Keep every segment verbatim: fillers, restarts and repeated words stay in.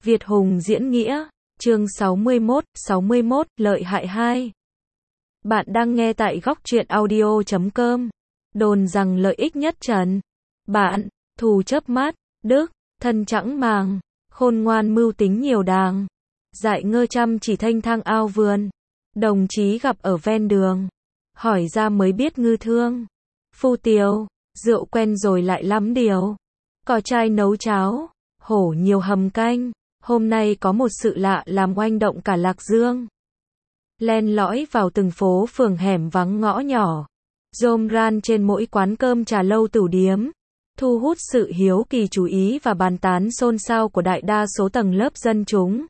Việt Hùng diễn nghĩa, chương sáu mươi mốt, sáu mươi mốt, lợi hại hai. Bạn đang nghe tại góc truyện audio chấm com. Đồn rằng lợi ích nhất trần. Bạn, thù chớp mắt, đức, thân chẳng màng, khôn ngoan mưu tính nhiều đàng. Dại ngơ chăm chỉ thanh thang ao vườn. Đồng chí gặp ở ven đường. Hỏi ra mới biết ngư thương. Phu tiều, rượu quen rồi lại lắm điều. Có trai nấu cháo, hổ nhiều hầm canh. Hôm nay có một sự lạ làm oanh động cả Lạc Dương. Len lỏi vào từng phố phường hẻm vắng ngõ nhỏ. Rôm ran trên mỗi quán cơm trà lâu tửu điếm. Thu hút sự hiếu kỳ chú ý và bàn tán xôn xao của đại đa số tầng lớp dân chúng.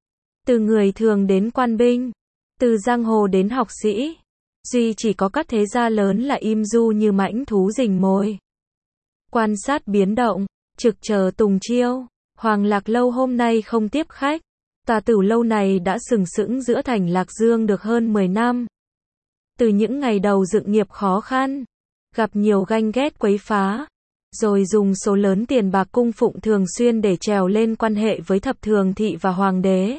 Từ người thường đến quan binh. Từ giang hồ đến học sĩ. Duy chỉ có các thế gia lớn là im du như mãnh thú rình mồi. Quan sát biến động, trực chờ tùng chiêu. Hoàng Lạc Lâu hôm nay không tiếp khách. Tà Tửu lâu này đã sừng sững giữa thành Lạc Dương được hơn mười năm. Từ những ngày đầu dựng nghiệp khó khăn, gặp nhiều ganh ghét quấy phá, rồi dùng số lớn tiền bạc cung phụng thường xuyên để trèo lên quan hệ với thập thường thị và hoàng đế.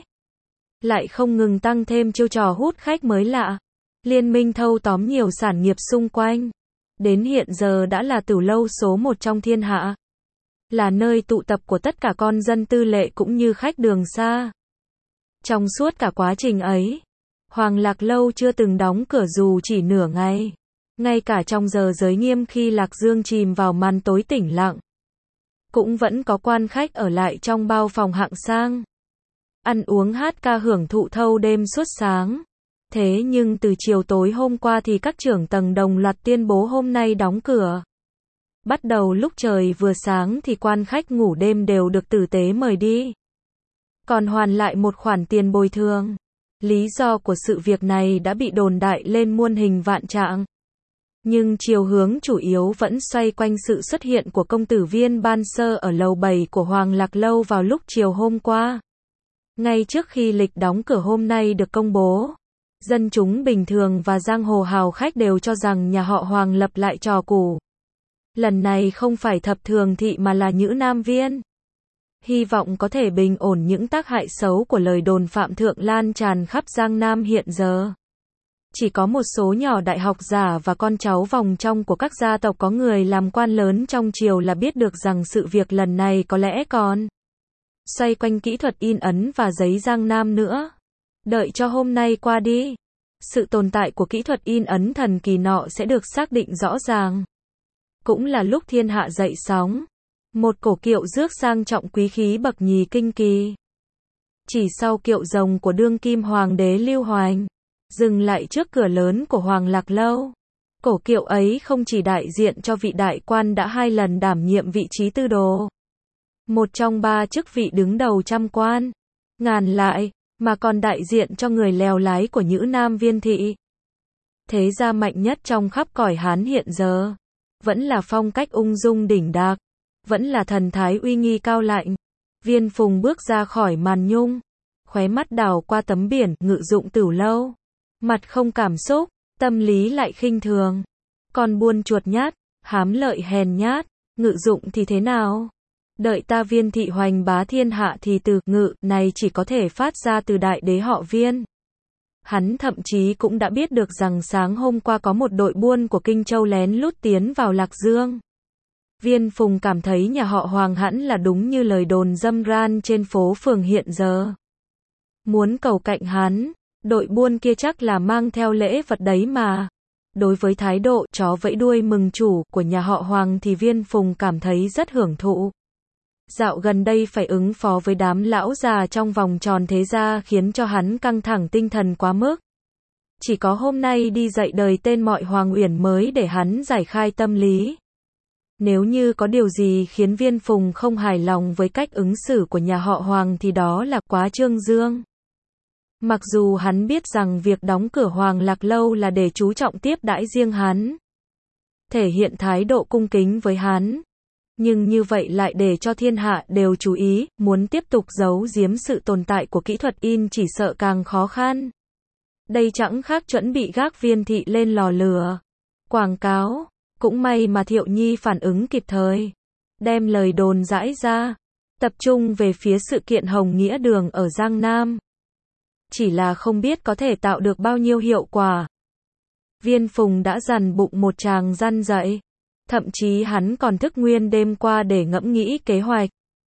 Lại không ngừng tăng thêm chiêu trò hút khách mới lạ. Liên minh thâu tóm nhiều sản nghiệp xung quanh. Đến hiện giờ đã là Tửu lâu số một trong thiên hạ. Là nơi tụ tập của tất cả con dân tư lệ cũng như khách đường xa. Trong suốt cả quá trình ấy, Hoàng Lạc Lâu chưa từng đóng cửa dù chỉ nửa ngày. Ngay cả trong giờ giới nghiêm khi Lạc Dương chìm vào màn tối tĩnh lặng, cũng vẫn có quan khách ở lại trong bao phòng hạng sang. Ăn uống hát ca hưởng thụ thâu đêm suốt sáng. Thế nhưng từ chiều tối hôm qua thì các trưởng tầng đồng loạt tuyên bố hôm nay đóng cửa. Bắt đầu lúc trời vừa sáng thì quan khách ngủ đêm đều được tử tế mời đi. Còn hoàn lại một khoản tiền bồi thường. Lý do của sự việc này đã bị đồn đại lên muôn hình vạn trạng. Nhưng chiều hướng chủ yếu vẫn xoay quanh sự xuất hiện của công tử Viên Ban Sơ ở lầu bảy của Hoàng Lạc Lâu vào lúc chiều hôm qua. Ngay trước khi lịch đóng cửa hôm nay được công bố, dân chúng bình thường và giang hồ hào khách đều cho rằng nhà họ Hoàng lập lại trò cũ. Lần này không phải thập thường thị mà là Nhữ Nam Viên. Hy vọng có thể bình ổn những tác hại xấu của lời đồn phạm thượng lan tràn khắp Giang Nam hiện giờ. Chỉ có một số nhỏ đại học giả và con cháu vòng trong của các gia tộc có người làm quan lớn trong triều là biết được rằng sự việc lần này có lẽ còn xoay quanh kỹ thuật in ấn và giấy Giang Nam nữa. Đợi cho hôm nay qua đi, sự tồn tại của kỹ thuật in ấn thần kỳ nọ sẽ được xác định rõ ràng. Cũng là lúc thiên hạ dậy sóng. Một cổ kiệu rước sang trọng quý khí bậc nhì kinh kỳ. Chỉ sau kiệu rồng của đương kim hoàng đế Lưu Hoành, dừng lại trước cửa lớn của Hoàng Lạc Lâu. Cổ kiệu ấy không chỉ đại diện cho vị đại quan đã hai lần đảm nhiệm vị trí tư đồ, một trong ba chức vị đứng đầu trăm quan, ngàn lại, mà còn đại diện cho người lèo lái của Nhữ Nam Viên thị. Thế gia mạnh nhất trong khắp cõi Hán hiện giờ, vẫn là phong cách ung dung đỉnh đạc, vẫn là thần thái uy nghi cao lạnh. Viên Phùng bước ra khỏi màn nhung, khóe mắt đảo qua tấm biển ngự dụng Tửu lâu, mặt không cảm xúc, tâm lý lại khinh thường. Còn buôn chuột nhát, hám lợi hèn nhát, ngự dụng thì thế nào? Đợi ta Viên thị hoành bá thiên hạ thì từ ngự này chỉ có thể phát ra từ đại đế họ Viên. Hắn thậm chí cũng đã biết được rằng sáng hôm qua có một đội buôn của Kinh Châu lén lút tiến vào Lạc Dương. Viên Phùng cảm thấy nhà họ Hoàng hẳn là đúng như lời đồn râm ran trên phố phường hiện giờ. Muốn cầu cạnh hắn, đội buôn kia chắc là mang theo lễ vật đấy mà. Đối với thái độ chó vẫy đuôi mừng chủ của nhà họ Hoàng thì Viên Phùng cảm thấy rất hưởng thụ. Dạo gần đây phải ứng phó với đám lão già trong vòng tròn thế gia khiến cho hắn căng thẳng tinh thần quá mức. Chỉ có hôm nay đi dạy đời tên mọi Hoàng Uyển mới để hắn giải khai tâm lý. Nếu như có điều gì khiến Viên Phùng không hài lòng với cách ứng xử của nhà họ Hoàng thì đó là quá trương dương. Mặc dù hắn biết rằng việc đóng cửa Hoàng Lạc Lâu là để chú trọng tiếp đãi riêng hắn, thể hiện thái độ cung kính với hắn, nhưng như vậy lại để cho thiên hạ đều chú ý, muốn tiếp tục giấu giếm sự tồn tại của kỹ thuật in chỉ sợ càng khó khăn. Đây chẳng khác chuẩn bị gác Viên thị lên lò lửa. Quảng cáo. Cũng may mà Thiệu Nhi phản ứng kịp thời, đem lời đồn rãi ra. tập trung về phía sự kiện Hồng Nghĩa Đường ở Giang Nam. Chỉ là không biết có thể tạo được bao nhiêu hiệu quả. Viên Phùng đã dằn bụng một tràng răn dậy. Thậm chí hắn còn thức nguyên đêm qua để ngẫm nghĩ kế hoạch.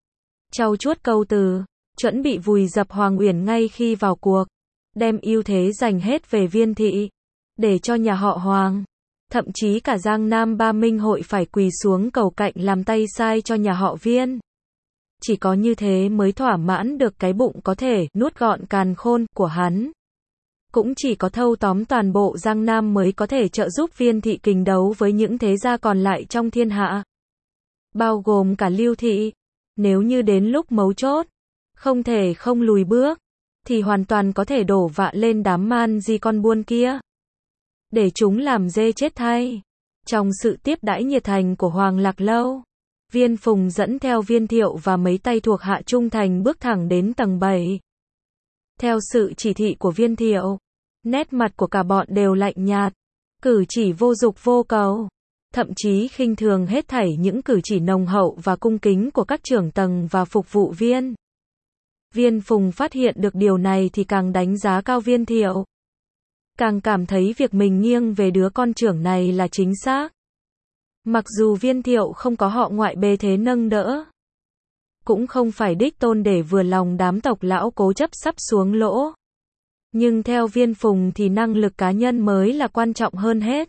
Trau chuốt câu từ, chuẩn bị vùi dập Hoàng Uyển ngay khi vào cuộc. Đem ưu thế giành hết về Viên thị. Để cho nhà họ Hoàng. Thậm chí cả Giang Nam Ba Minh hội phải quỳ xuống cầu cạnh làm tay sai cho nhà họ Viên. Chỉ có như thế mới thỏa mãn được cái bụng có thể nuốt gọn càn khôn của hắn. Cũng chỉ có thâu tóm toàn bộ Giang Nam mới có thể trợ giúp Viên thị kình đấu với những thế gia còn lại trong thiên hạ. Bao gồm cả Lưu thị. Nếu như đến lúc mấu chốt, không thể không lùi bước, thì hoàn toàn có thể đổ vạ lên đám man di con buôn kia. Để chúng làm dê chết thay. Trong sự tiếp đãi nhiệt thành của Hoàng Lạc Lâu, Viên Phùng dẫn theo Viên Thiệu và mấy tay thuộc hạ trung thành bước thẳng đến tầng bảy. Theo sự chỉ thị của Viên Thiệu, nét mặt của cả bọn đều lạnh nhạt, cử chỉ vô dục vô cầu, thậm chí khinh thường hết thảy những cử chỉ nồng hậu và cung kính của các trưởng tầng và phục vụ viên. Viên Phùng phát hiện được điều này thì càng đánh giá cao Viên Thiệu. Càng cảm thấy việc mình nghiêng về đứa con trưởng này là chính xác. Mặc dù Viên Thiệu không có họ ngoại bề thế nâng đỡ, cũng không phải đích tôn để vừa lòng đám tộc lão cố chấp sắp xuống lỗ. Nhưng theo Viên Phùng thì năng lực cá nhân mới là quan trọng hơn hết.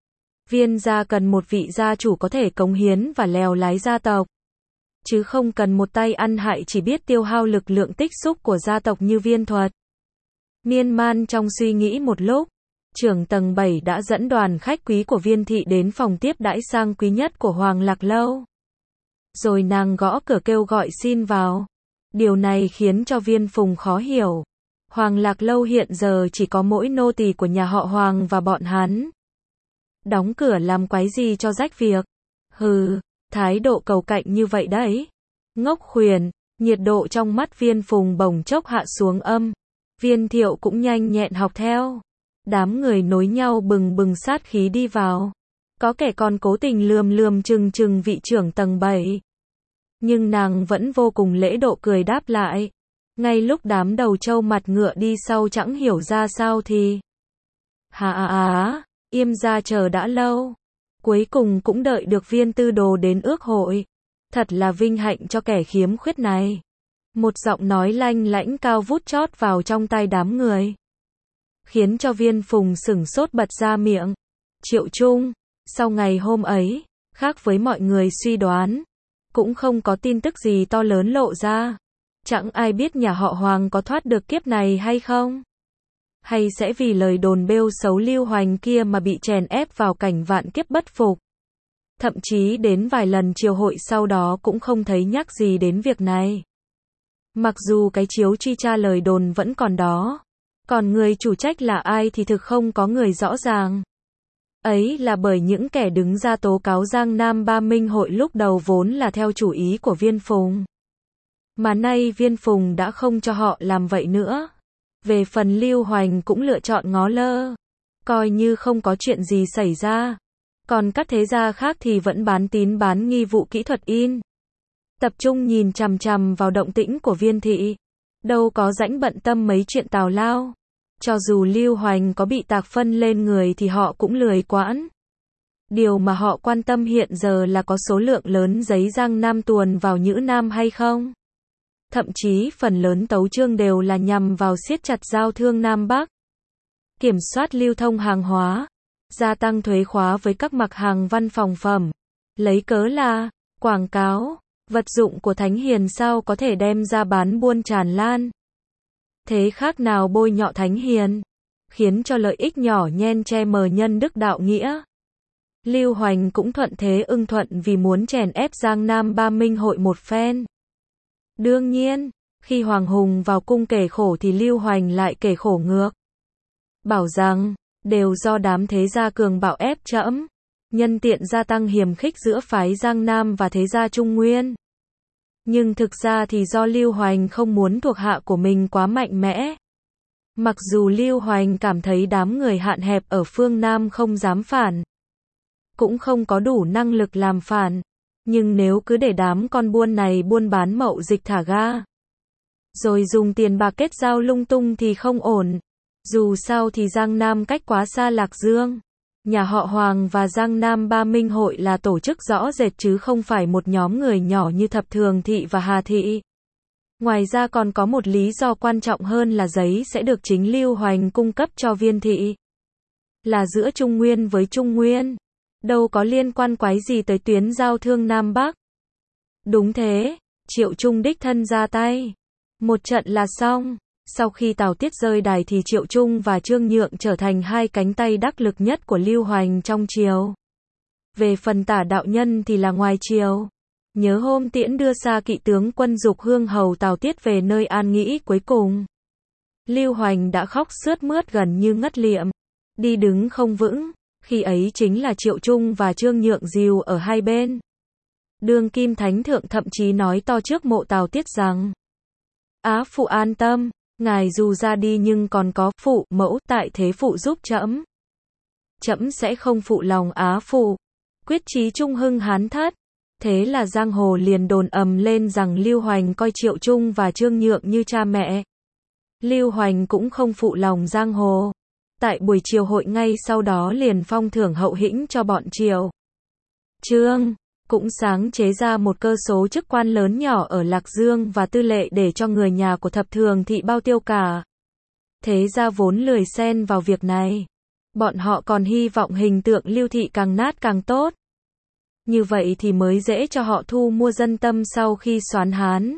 Viên gia cần một vị gia chủ có thể cống hiến và lèo lái gia tộc, chứ không cần một tay ăn hại chỉ biết tiêu hao lực lượng tích xúc của gia tộc như Viên Thuật. Miên man trong suy nghĩ một lúc, trưởng tầng bảy đã dẫn đoàn khách quý của Viên thị đến phòng tiếp đãi sang quý nhất của Hoàng Lạc Lâu. Rồi nàng gõ cửa kêu gọi xin vào. Điều này khiến cho Viên Phùng khó hiểu. Hoàng Lạc Lâu hiện giờ chỉ có mỗi nô tỳ của nhà họ Hoàng và bọn hắn. Đóng cửa làm quái gì cho rách việc. Hừ, thái độ cầu cạnh như vậy đấy. Ngốc khuyền, nhiệt độ trong mắt Viên Phùng bỗng chốc hạ xuống âm. Viên Thiệu cũng nhanh nhẹn học theo. Đám người nối nhau bừng bừng sát khí đi vào. Có kẻ còn cố tình lườm lườm chừng chừng vị trưởng tầng bảy. Nhưng nàng vẫn vô cùng lễ độ cười đáp lại. Ngay lúc đám đầu trâu mặt ngựa đi sau chẳng hiểu ra sao thì. Hà à à, im ra chờ đã lâu. Cuối cùng cũng đợi được Viên tư đồ đến ước hội. Thật là vinh hạnh cho kẻ khiếm khuyết này. Một giọng nói lanh lãnh cao vút chót vào trong tai đám người. Khiến cho Viên Phùng sửng sốt bật ra miệng. Triệu Trung, sau ngày hôm ấy, khác với mọi người suy đoán, cũng không có tin tức gì to lớn lộ ra. Chẳng ai biết nhà họ Hoàng có thoát được kiếp này hay không? Hay sẽ vì lời đồn bêu xấu Lưu Hoành kia mà bị chèn ép vào cảnh vạn kiếp bất phục? Thậm chí đến vài lần triều hội sau đó cũng không thấy nhắc gì đến việc này. Mặc dù cái chiếu truy tra lời đồn vẫn còn đó, còn người chủ trách là ai thì thực không có người rõ ràng. Ấy là bởi những kẻ đứng ra tố cáo Giang Nam Ba Minh hội lúc đầu vốn là theo chủ ý của Viên Phùng. Mà nay Viên Phùng đã không cho họ làm vậy nữa. Về phần Lưu Hoành cũng lựa chọn ngó lơ, coi như không có chuyện gì xảy ra. Còn các thế gia khác thì vẫn bán tín bán nghi vụ kỹ thuật in. Tập trung nhìn chằm chằm vào động tĩnh của Viên thị. Đâu có rãnh bận tâm mấy chuyện tào lao. Cho dù Lưu Hoành có bị tạc phân lên người thì họ cũng lười quản. Điều mà họ quan tâm hiện giờ là có số lượng lớn giấy Giang Nam tuồn vào Nhữ Nam hay không. Thậm chí phần lớn tấu chương đều là nhằm vào siết chặt giao thương Nam Bắc. Kiểm soát lưu thông hàng hóa. Gia tăng thuế khóa với các mặt hàng văn phòng phẩm. Lấy cớ là quảng cáo, vật dụng của Thánh Hiền sao có thể đem ra bán buôn tràn lan. Thế khác nào bôi nhọ Thánh Hiền, khiến cho lợi ích nhỏ nhen che mờ nhân đức đạo nghĩa. Lưu Hoành cũng thuận thế ưng thuận vì muốn chèn ép Giang Nam Ba Minh hội một phen. Đương nhiên, khi Hoàng Hùng vào cung kể khổ thì Lưu Hoành lại kể khổ ngược. Bảo rằng, đều do đám thế gia cường bạo ép trẫm, nhân tiện gia tăng hiềm khích giữa phái Giang Nam và thế gia Trung Nguyên. Nhưng thực ra thì do Lưu Hoành không muốn thuộc hạ của mình quá mạnh mẽ. Mặc dù Lưu Hoành cảm thấy đám người hạn hẹp ở phương Nam không dám phản, cũng không có đủ năng lực làm phản, Nhưng nếu cứ để đám con buôn này buôn bán mậu dịch thả ga, rồi dùng tiền bạc kết giao lung tung thì không ổn. Dù sao thì Giang Nam cách quá xa Lạc Dương. Nhà họ Hoàng và Giang Nam Ba Minh Hội là tổ chức rõ rệt chứ không phải một nhóm người nhỏ như Thập Thường Thị và Hà Thị. Ngoài ra còn có một lý do quan trọng hơn là giấy sẽ được chính Lưu Hoành cung cấp cho Viên Thị. Là giữa Trung Nguyên với Trung Nguyên. Đâu có liên quan quái gì tới tuyến giao thương Nam Bắc. Đúng thế, Triệu Trung đích thân ra tay. Một trận là xong. Sau khi Tào Tiết rơi đài thì Triệu Trung và Trương Nhượng trở thành hai cánh tay đắc lực nhất của Lưu Hoành trong triều. Về phần Tả đạo nhân thì là ngoài triều. Nhớ hôm tiễn đưa xa kỵ tướng quân Dục Hương hầu Tào Tiết về nơi an nghỉ cuối cùng. Lưu Hoành đã khóc sướt mướt gần như ngất liệm. Đi đứng không vững. Khi ấy chính là Triệu Trung và Trương Nhượng dìu ở hai bên. Đương Kim Thánh Thượng thậm chí nói to trước mộ Tào Tiết rằng: Á phụ an tâm, ngài dù ra đi nhưng còn có phụ mẫu tại thế phụ giúp trẫm. Trẫm sẽ không phụ lòng Á phụ. Quyết chí trung hưng hán thất. Thế là giang hồ liền đồn ầm lên rằng Lưu Hoành coi Triệu Trung và Trương Nhượng như cha mẹ. Lưu Hoành cũng không phụ lòng giang hồ. Tại buổi triều hội ngay sau đó liền phong thưởng hậu hĩnh cho bọn Triệu. Trương cũng sáng chế ra một cơ số chức quan lớn nhỏ ở Lạc Dương và tư lệ để cho người nhà của Thập Thường Thị bao tiêu cả. Thế ra vốn lười xen vào việc này. Bọn họ còn hy vọng hình tượng Lưu Thị càng nát càng tốt. Như vậy thì mới dễ cho họ thu mua dân tâm sau khi soán Hán.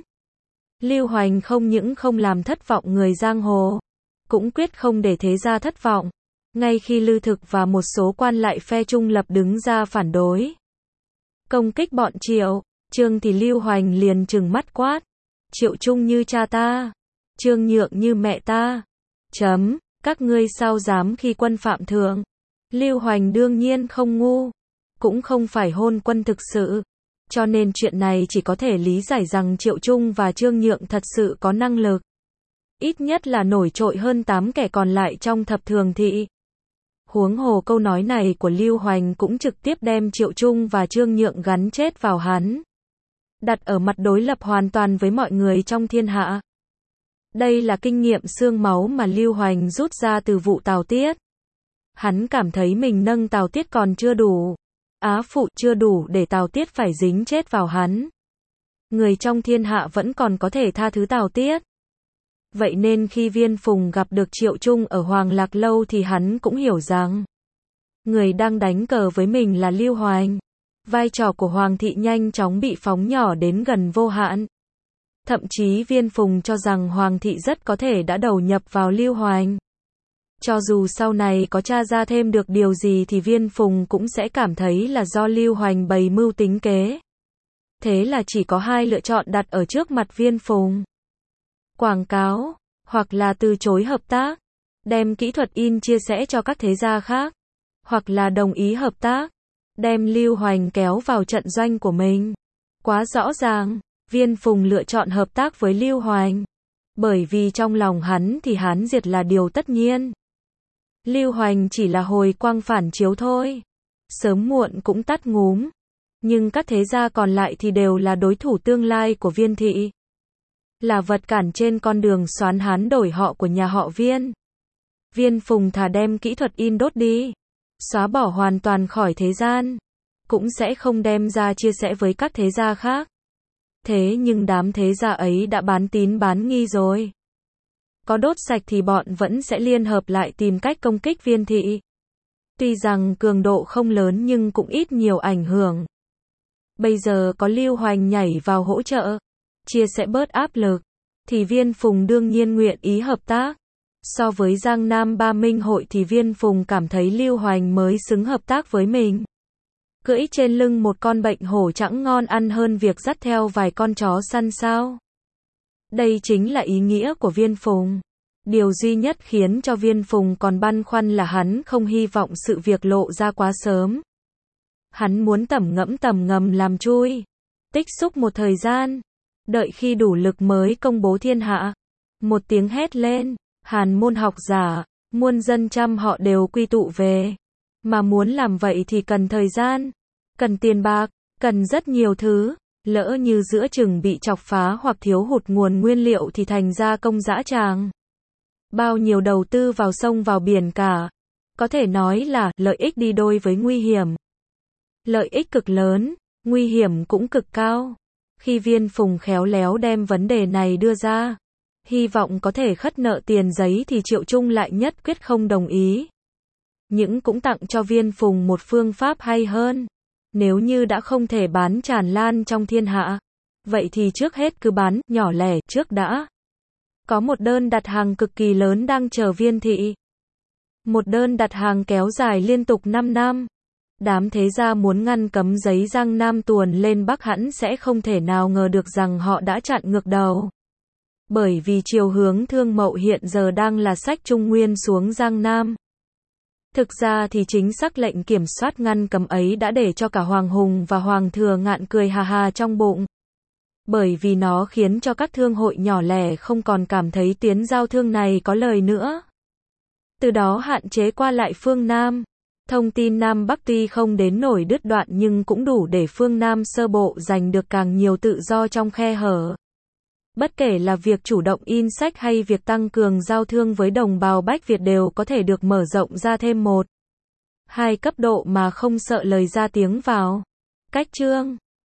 Lưu Hoành không những không làm thất vọng người giang hồ, cũng quyết không để thế gia thất vọng. Ngay khi Lư Thực và một số quan lại phe trung lập đứng ra phản đối, công kích bọn Triệu, Trương thì Lưu Hoành liền trừng mắt quát: Triệu Trung như cha ta, Trương Nhượng như mẹ ta. Chấm, các ngươi sao dám khi quân phạm thượng. Lưu Hoành đương nhiên không ngu, cũng không phải hôn quân thực sự. Cho nên chuyện này chỉ có thể lý giải rằng Triệu Trung và Trương Nhượng thật sự có năng lực. Ít nhất là nổi trội hơn tám kẻ còn lại trong Thập Thường Thị. Huống hồ câu nói này của Lưu Hoành cũng trực tiếp đem Triệu Trung và Trương Nhượng gắn chết vào hắn. Đặt ở mặt đối lập hoàn toàn với mọi người trong thiên hạ. Đây là kinh nghiệm xương máu mà Lưu Hoành rút ra từ vụ Tào Tiết. Hắn cảm thấy mình nâng Tào Tiết còn chưa đủ. Á phụ chưa đủ để Tào Tiết phải dính chết vào hắn. Người trong thiên hạ vẫn còn có thể tha thứ Tào Tiết. Vậy nên khi Viên Phùng gặp được Triệu Trung ở Hoàng Lạc Lâu thì hắn cũng hiểu rằng người đang đánh cờ với mình là Lưu Hoành. Vai trò của Hoàng thị nhanh chóng bị phóng nhỏ đến gần vô hạn. Thậm chí Viên Phùng cho rằng Hoàng thị rất có thể đã đầu nhập vào Lưu Hoành. Cho dù sau này có tra ra thêm được điều gì thì Viên Phùng cũng sẽ cảm thấy là do Lưu Hoành bày mưu tính kế. Thế là chỉ có hai lựa chọn đặt ở trước mặt Viên Phùng. Quảng cáo, hoặc là từ chối hợp tác, đem kỹ thuật in chia sẻ cho các thế gia khác, hoặc là đồng ý hợp tác, đem Lưu Hoành kéo vào trận doanh của mình. Quá rõ ràng, Viên Phùng lựa chọn hợp tác với Lưu Hoành, bởi vì trong lòng hắn thì Hán diệt là điều tất nhiên. Lưu Hoành chỉ là hồi quang phản chiếu thôi, sớm muộn cũng tắt ngúm, nhưng các thế gia còn lại thì đều là đối thủ tương lai của Viên Thị. Là vật cản trên con đường soán Hán đổi họ của nhà họ Viên. Viên Phùng thà đem kỹ thuật in đốt đi, xóa bỏ hoàn toàn khỏi thế gian, cũng sẽ không đem ra chia sẻ với các thế gia khác. Thế nhưng đám thế gia ấy đã bán tín bán nghi rồi. Có đốt sạch thì bọn vẫn sẽ liên hợp lại tìm cách công kích Viên Thị. Tuy rằng cường độ không lớn nhưng cũng ít nhiều ảnh hưởng. Bây giờ có Lưu Hoành nhảy vào hỗ trợ, chia sẻ bớt áp lực, thì Viên Phùng đương nhiên nguyện ý hợp tác. So với Giang Nam Ba Minh Hội thì Viên Phùng cảm thấy Lưu Hoành mới xứng hợp tác với mình. Cưỡi trên lưng một con bệnh hổ chẳng ngon ăn hơn việc dắt theo vài con chó săn sao. Đây chính là ý nghĩa của Viên Phùng. Điều duy nhất khiến cho Viên Phùng còn băn khoăn là hắn không hy vọng sự việc lộ ra quá sớm. Hắn muốn tẩm ngẫm tầm ngầm làm chui, tích xúc một thời gian, đợi khi đủ lực mới công bố thiên hạ. Một tiếng hét lên, Hàn môn học giả, muôn dân trăm họ đều quy tụ về. Mà muốn làm vậy thì cần thời gian, cần tiền bạc, Cần rất nhiều thứ, lỡ như giữa chừng bị chọc phá hoặc thiếu hụt nguồn nguyên liệu thì thành ra công dã tràng. Bao nhiêu đầu tư vào sông vào biển cả. Có thể nói là lợi ích đi đôi với nguy hiểm. Lợi ích cực lớn, nguy hiểm cũng cực cao. Khi Viên Phùng khéo léo đem vấn đề này đưa ra, hy vọng có thể khất nợ tiền giấy thì Triệu Trung lại nhất quyết không đồng ý. Nhưng cũng tặng cho Viên Phùng một phương pháp hay hơn. Nếu như đã không thể bán tràn lan trong thiên hạ, vậy thì trước hết cứ bán nhỏ lẻ trước đã. Có một đơn đặt hàng cực kỳ lớn đang chờ Viên thị. Một đơn đặt hàng kéo dài liên tục năm năm. Đám thế gia muốn ngăn cấm giấy Giang Nam tuồn lên Bắc hẳn sẽ không thể nào ngờ được rằng họ đã chặn ngược đầu. Bởi vì chiều hướng thương mậu hiện giờ đang là xách Trung Nguyên xuống Giang Nam. Thực ra thì chính sắc lệnh kiểm soát ngăn cấm ấy đã để cho cả Hoàng Hùng và Hoàng Thừa Ngạn cười hà hà trong bụng. Bởi vì nó khiến cho các thương hội nhỏ lẻ không còn cảm thấy tiến giao thương này có lời nữa. Từ đó hạn chế qua lại phương Nam. Thông tin Nam Bắc tuy không đến nổi đứt đoạn nhưng cũng đủ để phương Nam sơ bộ giành được càng nhiều tự do trong khe hở. Bất kể là việc chủ động in sách hay việc tăng cường giao thương với đồng bào Bách Việt đều có thể được mở rộng ra thêm một, hai cấp độ mà không sợ lời ra tiếng vào. Cách chương